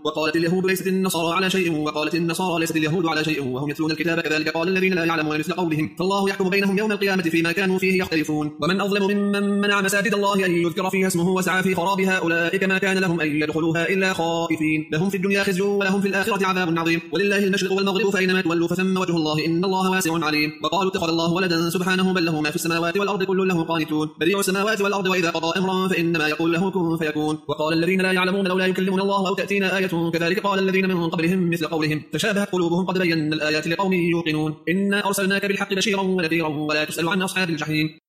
وقالت اليهود ليست النصارى على شيء وقالت النصارى ليست اليهود على شيء وهم يتلون الكتاب كذلك قال الذين لا يعلمون مثل قولهم فالله يحكم بينهم يوم القيامة فيما كانوا فيه يختلفون ومن أظلم ممن منع مساجد الله أن يذكر فيها اسمه وسعى في خرابها أولئك ما كان لهم أن يدخلوها إلا خائفين لهم في الدنيا خزي ولهم في الآخرة عذاب عظيم ولله المشرق والمغرب فأينما تولوا فثم وجه الله إن الله واسع عليم وقالوا اتخذ الله ولدا سبحانه بل له ما في السماوات والأرض كل له قانتون بديع السماوات والأرض وإذا قضى أمرا فإنما يقول له كن فيكون وقال الذين لا يعلمون لولا يكلمنا الله أو تأتينا آية كذلك قال الذين من قبلهم مثل قولهم تشابهت قلوبهم قد بينا الآيات لقوم يوقنون إنا أرسلناك بالحق بشيرا ونذيرا ولا تسأل عن أصحاب الجحيم